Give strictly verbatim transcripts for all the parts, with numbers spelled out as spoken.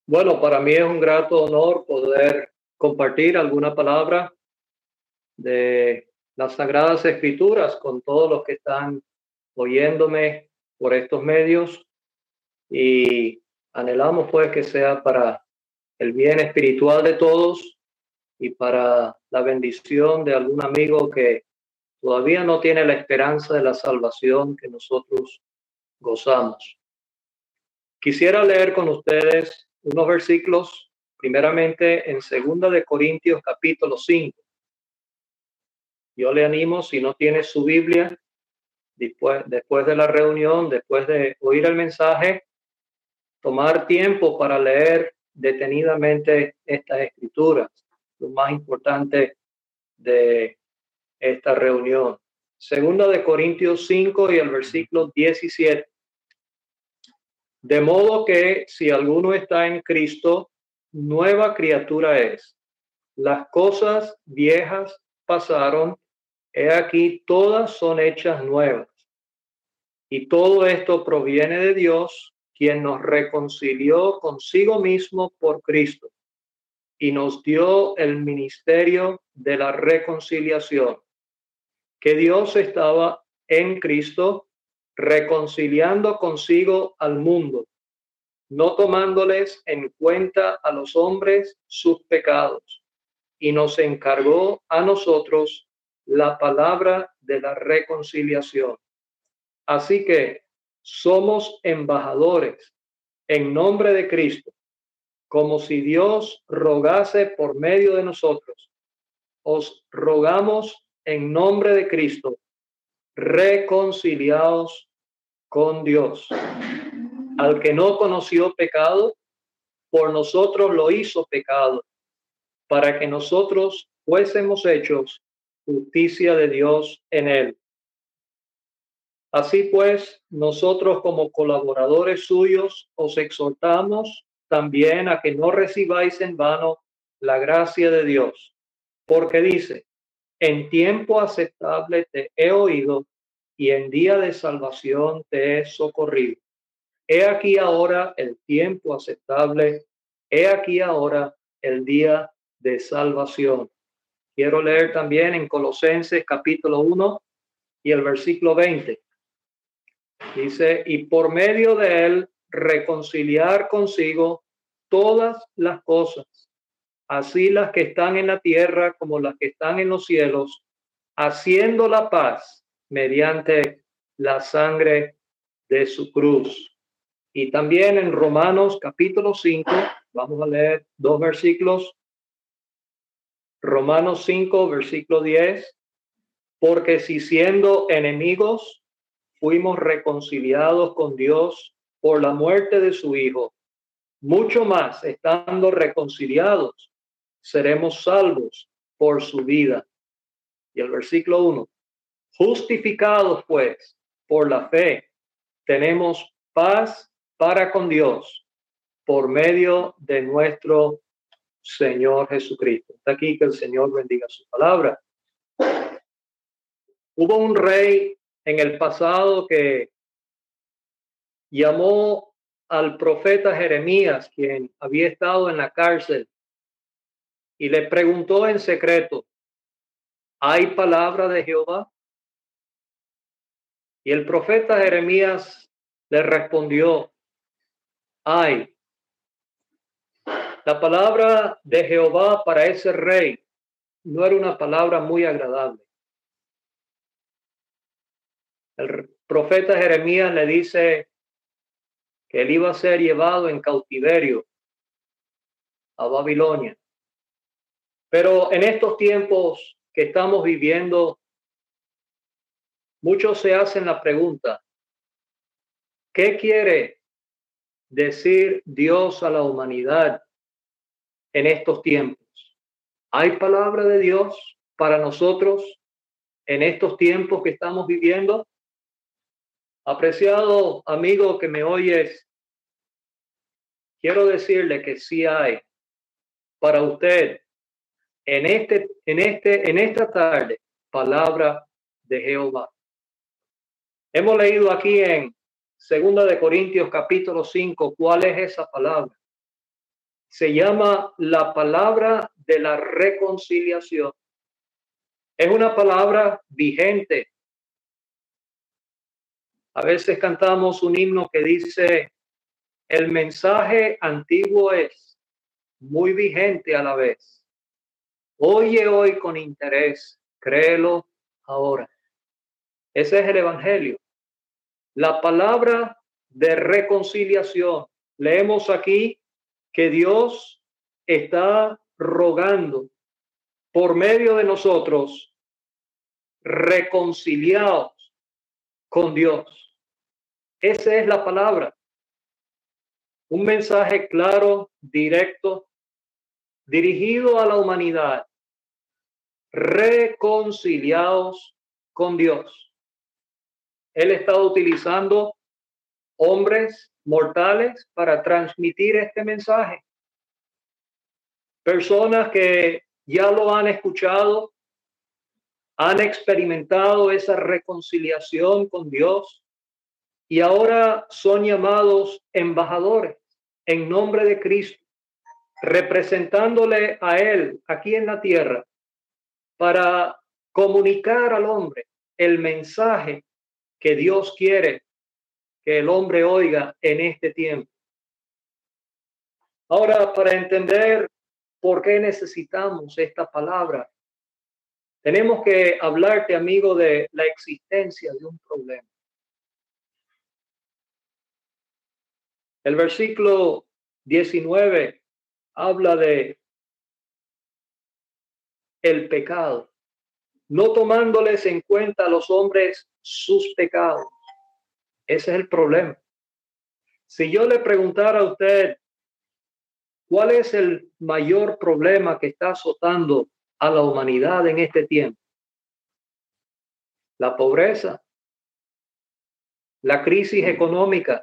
Bueno, para mí es un grato honor poder compartir alguna palabra de las Sagradas Escrituras con todos los que están oyéndome por estos medios y anhelamos pues que sea para el bien espiritual de todos y para la bendición de algún amigo que todavía no tiene la esperanza de la salvación que nosotros gozamos. Quisiera leer con ustedes unos versículos, primeramente en Segunda de Corintios capítulo cinco. Yo le animo, si no tiene su Biblia, después, después de la reunión, después de oír el mensaje, tomar tiempo para leer detenidamente estas escrituras, lo más importante de esta reunión. Segunda de Corintios cinco y el versículo diecisiete. De modo que si alguno está en Cristo, nueva criatura es. Las cosas viejas pasaron, he aquí todas son hechas nuevas. Y todo esto proviene de Dios, quien nos reconcilió consigo mismo por Cristo y nos dio el ministerio de la reconciliación, que Dios estaba en Cristo reconciliando consigo al mundo, no tomándoles en cuenta a los hombres sus pecados, y nos encargó a nosotros la palabra de la reconciliación. Así que somos embajadores en nombre de Cristo, como si Dios rogase por medio de nosotros. Os rogamos en nombre de Cristo, reconciliaos con Dios. Al que no conoció pecado, por nosotros lo hizo pecado, para que nosotros fuésemos hechos justicia de Dios en él. Así pues, nosotros como colaboradores suyos os exhortamos también a que no recibáis en vano la gracia de Dios, porque dice, en tiempo aceptable te he oído y en día de salvación te he socorrido. He aquí ahora el tiempo aceptable, he aquí ahora el día de salvación. Quiero leer también en Colosenses capítulo uno y el versículo veinte. Dice, y por medio de él reconciliar consigo todas las cosas, así las que están en la tierra como las que están en los cielos, haciendo la paz mediante la sangre de su cruz. Y también en Romanos capítulo cinco, vamos a leer dos versículos. Romanos cinco, versículo diez. Porque si siendo enemigos, fuimos reconciliados con Dios por la muerte de su Hijo, mucho más estando reconciliados, seremos salvos por su vida. Y el versículo uno. Justificados pues por la fe, tenemos paz para con Dios por medio de nuestro Señor Jesucristo. Está aquí, que el Señor bendiga su palabra. Hubo un rey en el pasado que llamó al profeta Jeremías, quien había estado en la cárcel, y le preguntó en secreto, ¿hay palabra de Jehová? Y el profeta Jeremías le respondió, hay. La palabra de Jehová para ese rey no era una palabra muy agradable. El profeta Jeremías le dice que él iba a ser llevado en cautiverio a Babilonia. Pero en estos tiempos que estamos viviendo, muchos se hacen la pregunta, ¿qué quiere decir Dios a la humanidad en estos tiempos? ¿Hay palabra de Dios para nosotros en estos tiempos que estamos viviendo? Apreciado amigo que me oyes, quiero decirle que sí hay para usted en este, en este, en esta tarde, palabra de Jehová. Hemos leído aquí en Segunda de Corintios capítulo cinco, ¿cuál es esa palabra? se llama la palabra de la reconciliación. Es una palabra vigente. A veces cantamos un himno que dice, el mensaje antiguo es muy vigente a la vez. Oye hoy con interés, créelo ahora. Ese es el evangelio. La palabra de reconciliación. Leemos aquí que Dios está rogando por medio de nosotros reconciliados con Dios. Esa es la palabra. Un mensaje claro, directo, dirigido a la humanidad. Reconciliados con Dios. Él está utilizando hombres mortales para transmitir este mensaje. Personas que ya lo han escuchado, han experimentado esa reconciliación con Dios y ahora son llamados embajadores en nombre de Cristo, representándole a Él aquí en la tierra para comunicar al hombre el mensaje que Dios quiere que el hombre oiga en este tiempo. Ahora, para entender por qué necesitamos esta palabra, tenemos que hablarte, amigo, de la existencia de un problema. El versículo diecinueve habla de el pecado, no tomándoles en cuenta a los hombres sus pecados. Ese es el problema. Si yo le preguntara a usted, ¿cuál es el mayor problema que está azotando a la humanidad en este tiempo? La pobreza, la crisis económica.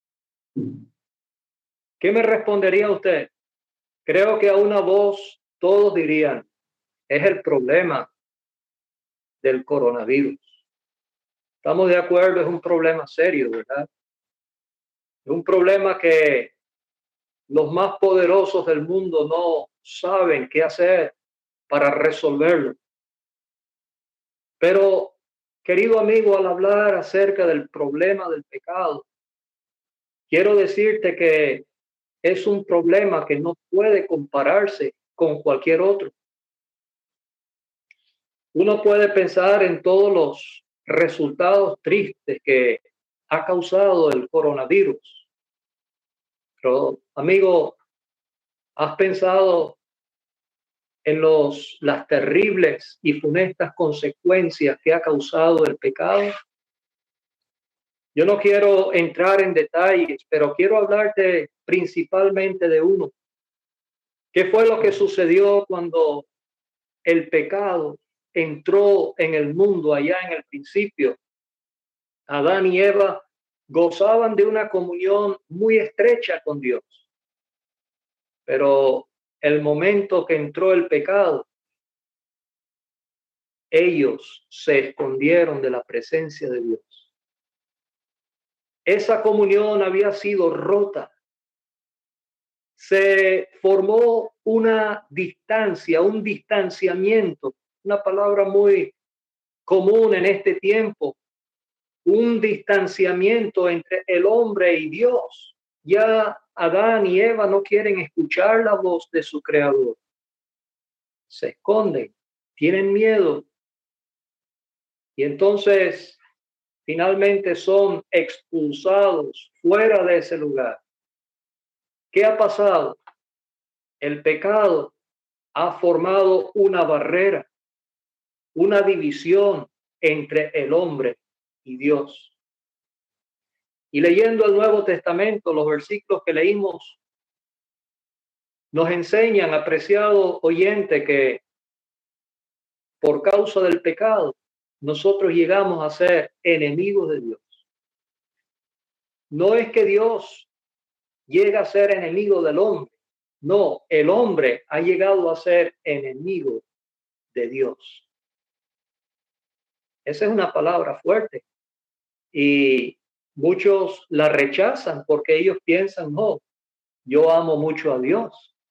¿Qué me respondería usted? Creo que a una voz todos dirían, es el problema del coronavirus. Estamos de acuerdo, es un problema serio, ¿verdad? Es un problema que los más poderosos del mundo no saben qué hacer para resolverlo. Pero, querido amigo, al hablar acerca del problema del pecado, quiero decirte que es un problema que no puede compararse con cualquier otro. Uno puede pensar en todos los resultados tristes que ha causado el coronavirus. Pero, amigo, ¿has pensado en los, las terribles y funestas consecuencias que ha causado el pecado? Yo no quiero entrar en detalles, pero quiero hablarte principalmente de uno. ¿Qué fue lo que sucedió cuando el pecado entró en el mundo allá en el principio? Adán y Eva gozaban de una comunión muy estrecha con Dios. Pero el momento que entró el pecado, ellos se escondieron de la presencia de Dios. Esa comunión había sido rota. Se formó una distancia, un distanciamiento, una palabra muy común en este tiempo, un distanciamiento entre el hombre y Dios. Ya Adán y Eva no quieren escuchar la voz de su creador. Se esconden, tienen miedo. Y entonces finalmente son expulsados fuera de ese lugar. ¿Qué ha pasado? El pecado ha formado una barrera, una división entre el hombre y Dios. Y leyendo el Nuevo Testamento, los versículos que leímos nos enseñan, apreciado oyente, que por causa del pecado nosotros llegamos a ser enemigos de Dios. No es que Dios llega a ser enemigo del hombre. No, el hombre ha llegado a ser enemigo de Dios. Esa es una palabra fuerte. Y muchos la rechazan porque ellos piensan, no, yo amo mucho a Dios.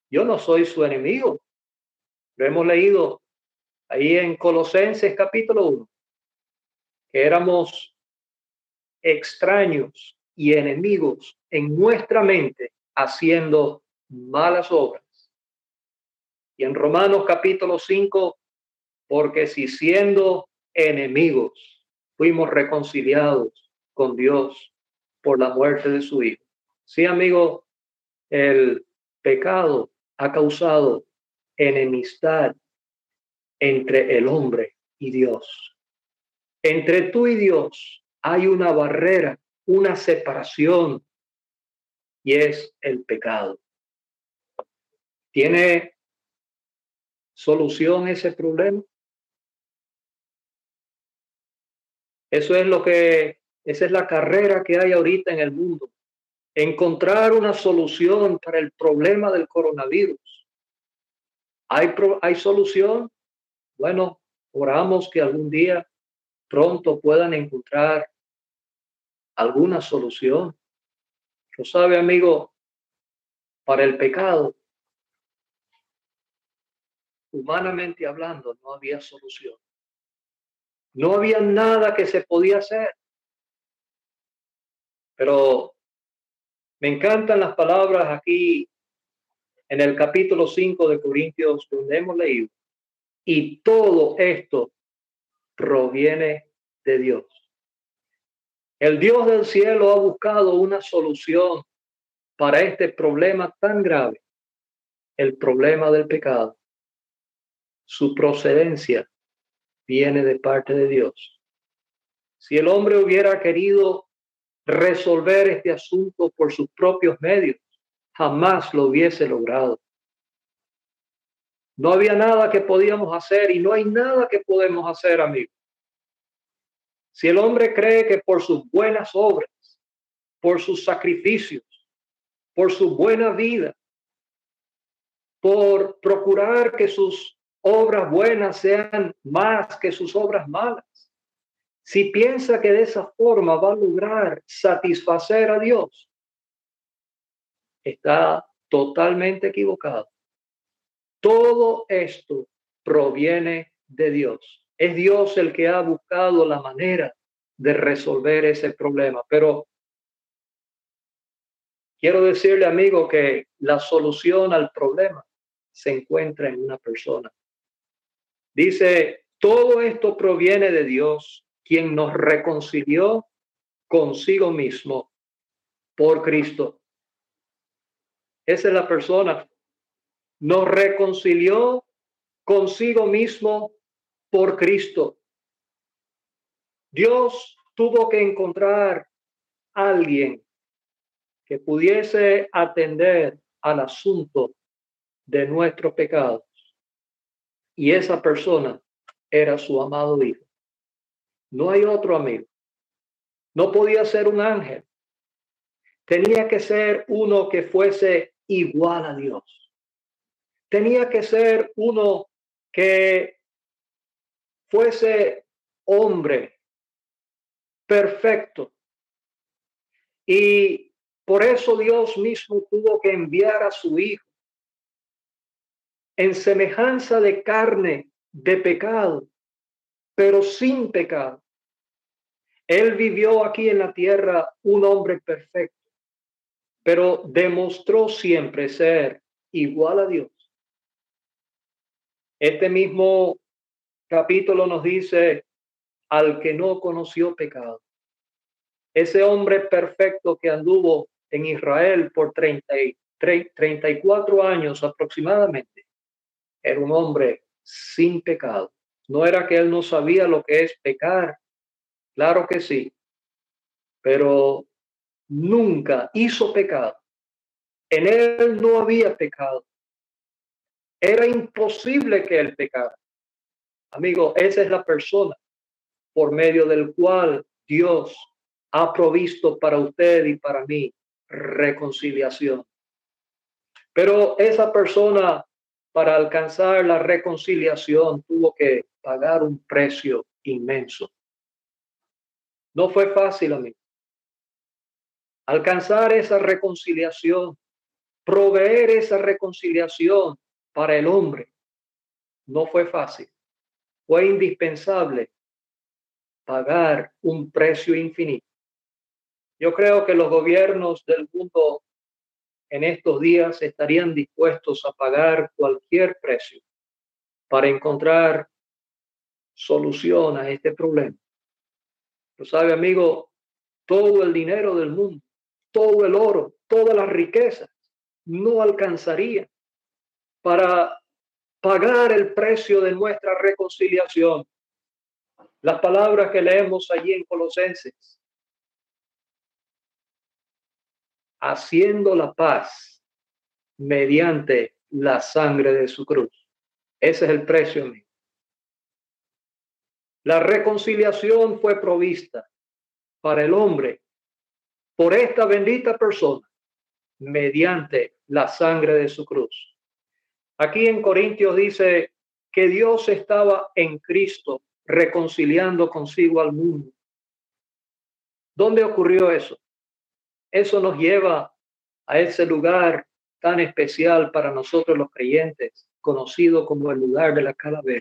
Yo no soy su enemigo. Lo hemos leído ahí en Colosenses capítulo uno, que éramos extraños y enemigos en nuestra mente haciendo malas obras. Y en Romanos capítulo cinco, porque si siendo enemigos fuimos reconciliados con Dios por la muerte de su Hijo. Sí, amigo, el pecado ha causado enemistad entre el hombre y Dios. Entre tú y Dios hay una barrera, una separación, y es el pecado. ¿Tiene solución ese problema? Eso es lo que, esa es la carrera que hay ahorita en el mundo. Encontrar una solución para el problema del coronavirus. ¿Hay, pro, hay solución? Bueno, oramos que algún día pronto puedan encontrar alguna solución. Lo sabe, amigo, para el pecado, humanamente hablando, no había solución. No había nada que se podía hacer. Pero me encantan las palabras aquí en el capítulo cinco de Corintios, donde hemos leído. Y todo esto proviene de Dios. El Dios del cielo ha buscado una solución para este problema tan grave, el problema del pecado. Su procedencia viene de parte de Dios. Si el hombre hubiera querido resolver este asunto por sus propios medios, jamás lo hubiese logrado. No había nada que podíamos hacer y no hay nada que podemos hacer, amigos. Si el hombre cree que por sus buenas obras, por sus sacrificios, por su buena vida, por procurar que sus obras buenas sean más que sus obras malas, si piensa que de esa forma va a lograr satisfacer a Dios, está totalmente equivocado. Todo esto proviene de Dios. Es Dios el que ha buscado la manera de resolver ese problema. Pero quiero decirle, amigo, que la solución al problema se encuentra en una persona. Dice, todo esto proviene de Dios, quien nos reconcilió consigo mismo por Cristo. Esa es la persona. Nos reconcilió consigo mismo por Cristo. Dios tuvo que encontrar a alguien que pudiese atender al asunto de nuestros pecados. Y esa persona era su amado Hijo. No hay otro amigo. No podía ser un ángel. Tenía que ser uno que fuese igual a Dios. Tenía que ser uno que fuese hombre perfecto. Y por eso Dios mismo tuvo que enviar a su Hijo en semejanza de carne de pecado, pero sin pecado. Él vivió aquí en la tierra un hombre perfecto, pero demostró siempre ser igual a Dios. Este mismo capítulo nos dice, al que no conoció pecado. Ese hombre perfecto que anduvo en Israel por treinta y cuatro años aproximadamente, era un hombre sin pecado. No era que él no sabía lo que es pecar, claro que sí, pero nunca hizo pecado. En él no había pecado. Era imposible que él pecara. Amigo, esa es la persona por medio del cual Dios ha provisto para usted y para mí reconciliación. Pero esa persona, para alcanzar la reconciliación, tuvo que pagar un precio inmenso. No fue fácil, amigo. Alcanzar esa reconciliación proveer esa reconciliación para el hombre no fue fácil. Fue indispensable pagar un precio infinito. Yo creo que los gobiernos del mundo en estos días estarían dispuestos a pagar cualquier precio para encontrar solución a este problema. Lo sabe, amigo, todo el dinero del mundo, todo el oro, todas las riquezas no alcanzaría para pagar el precio de nuestra reconciliación. Las palabras que leemos allí en Colosenses: haciendo la paz mediante la sangre de su cruz. Ese es el precio, amigo. La reconciliación fue provista para el hombre por esta bendita persona mediante la sangre de su cruz. Aquí en Corintios dice que Dios estaba en Cristo reconciliando consigo al mundo. ¿Dónde ocurrió eso? Eso nos lleva a ese lugar tan especial para nosotros los creyentes, conocido como el lugar de la calavera.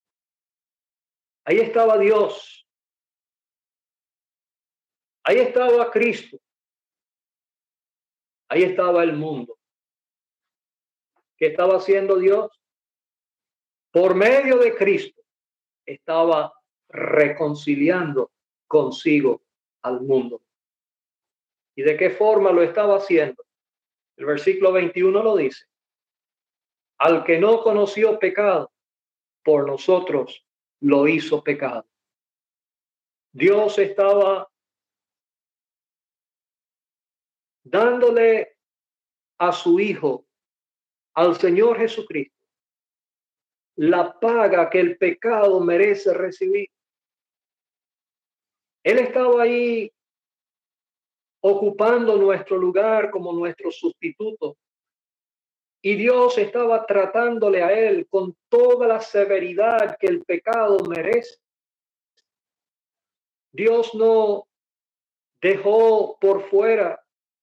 Ahí estaba Dios. Ahí estaba Cristo. Ahí estaba el mundo. ¿Qué estaba haciendo Dios? Por medio de Cristo estaba reconciliando consigo al mundo. ¿Y de qué forma lo estaba haciendo? El versículo veintiuno lo dice: al que no conoció pecado, por nosotros lo hizo pecado. Dios estaba dándole a su Hijo, al Señor Jesucristo, la paga que el pecado merece recibir. Él estaba ahí ocupando nuestro lugar como nuestro sustituto. Y Dios estaba tratándole a él con toda la severidad que el pecado merece. Dios no dejó por fuera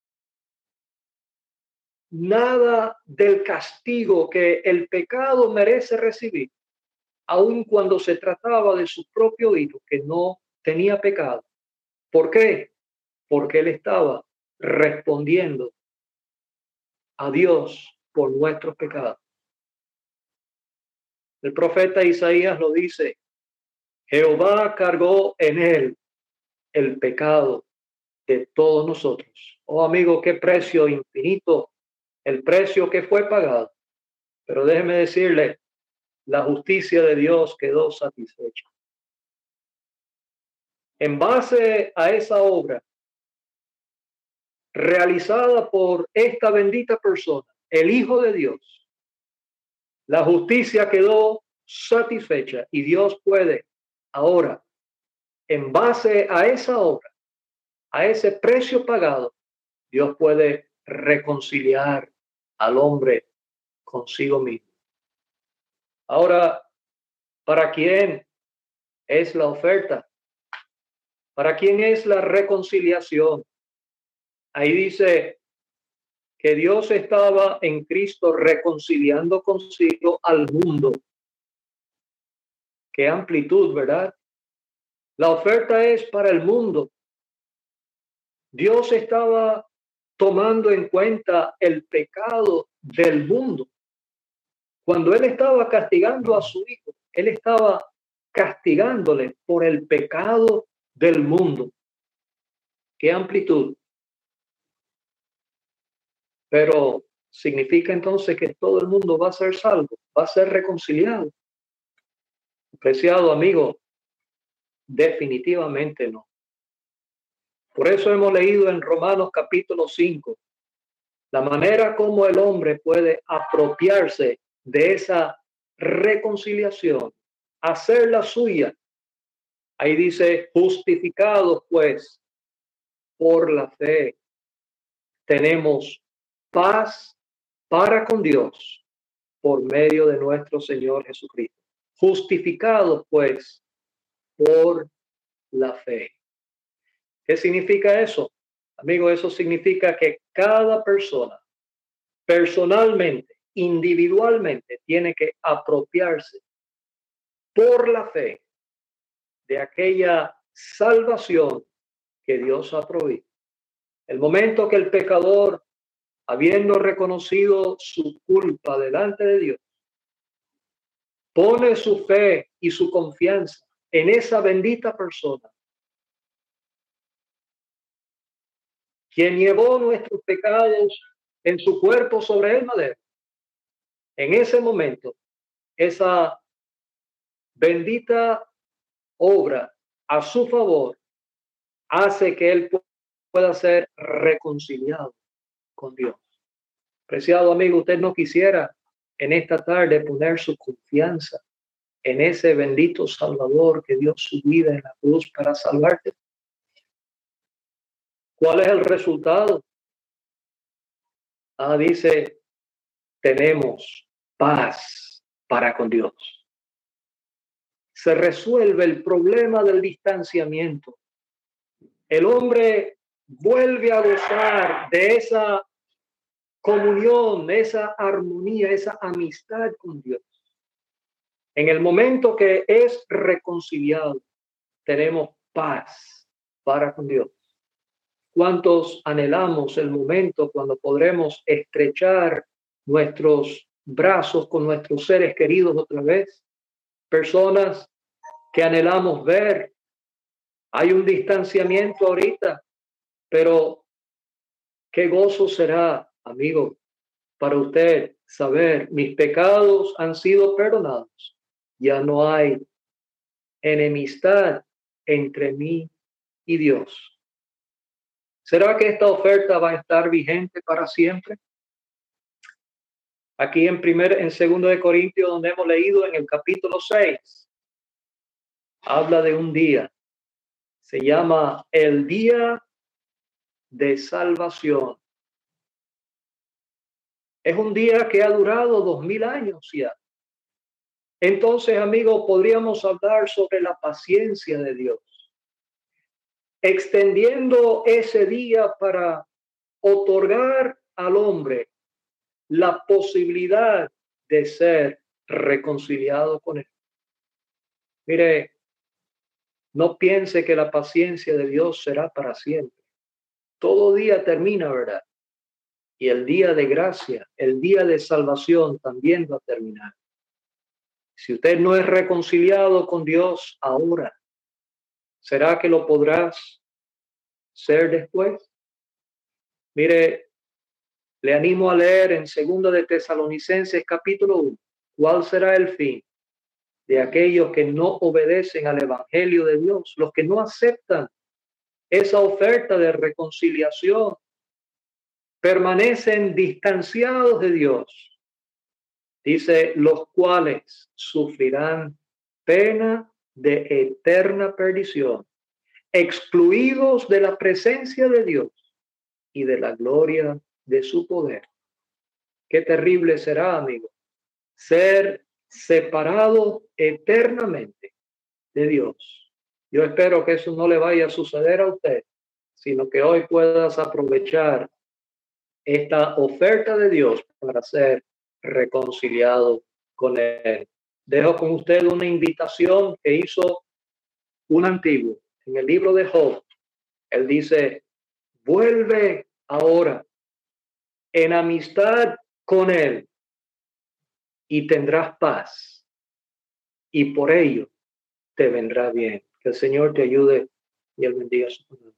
nada del castigo que el pecado merece recibir, aun cuando se trataba de su propio hijo que no tenía pecado. ¿Por qué? Porque él estaba respondiendo a Dios por nuestros pecados. El profeta Isaías lo dice: Jehová cargó en él el pecado de todos nosotros. Oh amigo, qué precio infinito, el precio que fue pagado. Pero déjeme decirle, la justicia de Dios quedó satisfecha. En base a esa obra realizada por esta bendita persona, el Hijo de Dios, la justicia quedó satisfecha y Dios puede ahora, en base a esa obra, a ese precio pagado, Dios puede reconciliar al hombre consigo mismo. Ahora, ¿para quién es la oferta? ¿Para quién es la reconciliación? Ahí dice que Dios estaba en Cristo reconciliando consigo al mundo. Qué amplitud, ¿verdad? La oferta es para el mundo. Dios estaba tomando en cuenta el pecado del mundo. Cuando Él estaba castigando a su Hijo, Él estaba castigándole por el pecado del mundo. Qué amplitud. Pero significa entonces que todo el mundo va a ser salvo, va a ser reconciliado. Apreciado amigo, definitivamente no. Por eso hemos leído en Romanos capítulo cinco la manera como el hombre puede apropiarse de esa reconciliación, hacerla suya. Ahí dice: justificados pues por la fe, tenemos paz para con Dios por medio de nuestro Señor Jesucristo. Justificados pues por la fe. ¿Qué significa eso? Amigo, eso significa que cada persona personalmente, individualmente, tiene que apropiarse por la fe de aquella salvación que Dios ha provisto. El momento que el pecador, habiendo reconocido su culpa delante de Dios, pone su fe y su confianza en esa bendita persona, quien llevó nuestros pecados en su cuerpo sobre el madero, en ese momento, esa bendita obra a su favor hace que él pueda ser reconciliado con Dios. Preciado amigo, usted no quisiera en esta tarde poner su confianza en ese bendito Salvador que dio su vida en la cruz para salvarte. ¿Cuál es el resultado? Ah, dice, tenemos paz para con Dios. Se resuelve el problema del distanciamiento. El hombre vuelve a gozar de esa comunión, esa armonía, esa amistad con Dios. En el momento que es reconciliado, tenemos paz para con Dios. ¿Cuántos anhelamos el momento cuando podremos estrechar nuestros brazos con nuestros seres queridos otra vez? Personas que anhelamos ver. Hay un distanciamiento ahorita, pero qué gozo será, amigo, para usted saber, mis pecados han sido perdonados. Ya no hay enemistad entre mí y Dios. ¿Será que esta oferta va a estar vigente para siempre? Aquí en primer, en segundo de Corintios, donde hemos leído en el capítulo seis, habla de un día. Se llama el día de salvación. Es un día que ha durado dos mil años ya. Entonces, amigos, podríamos hablar sobre la paciencia de Dios, extendiendo ese día para otorgar al hombre la posibilidad de ser reconciliado con él. Mire, no piense que la paciencia de Dios será para siempre. Todo día termina, ¿verdad? Y el día de gracia, el día de salvación también va a terminar. Si usted no es reconciliado con Dios ahora, ¿será que lo podrás ser después? Mire, le animo a leer en segundo de Tesalonicenses capítulo uno. ¿Cuál será el fin de aquellos que no obedecen al evangelio de Dios? Los que no aceptan esa oferta de reconciliación, permanecen distanciados de Dios. Dice, los cuales sufrirán pena de eterna perdición, excluidos de la presencia de Dios y de la gloria de su poder. Qué terrible será, amigo, ser separado eternamente de Dios. Yo espero que eso no le vaya a suceder a usted, sino que hoy puedas aprovechar esta oferta de Dios para ser reconciliado con él. Dejo con usted una invitación que hizo un antiguo en el libro de Job. Él dice, vuelve ahora en amistad con él y tendrás paz, y por ello te vendrá bien. Que el Señor te ayude y él bendiga su palabra.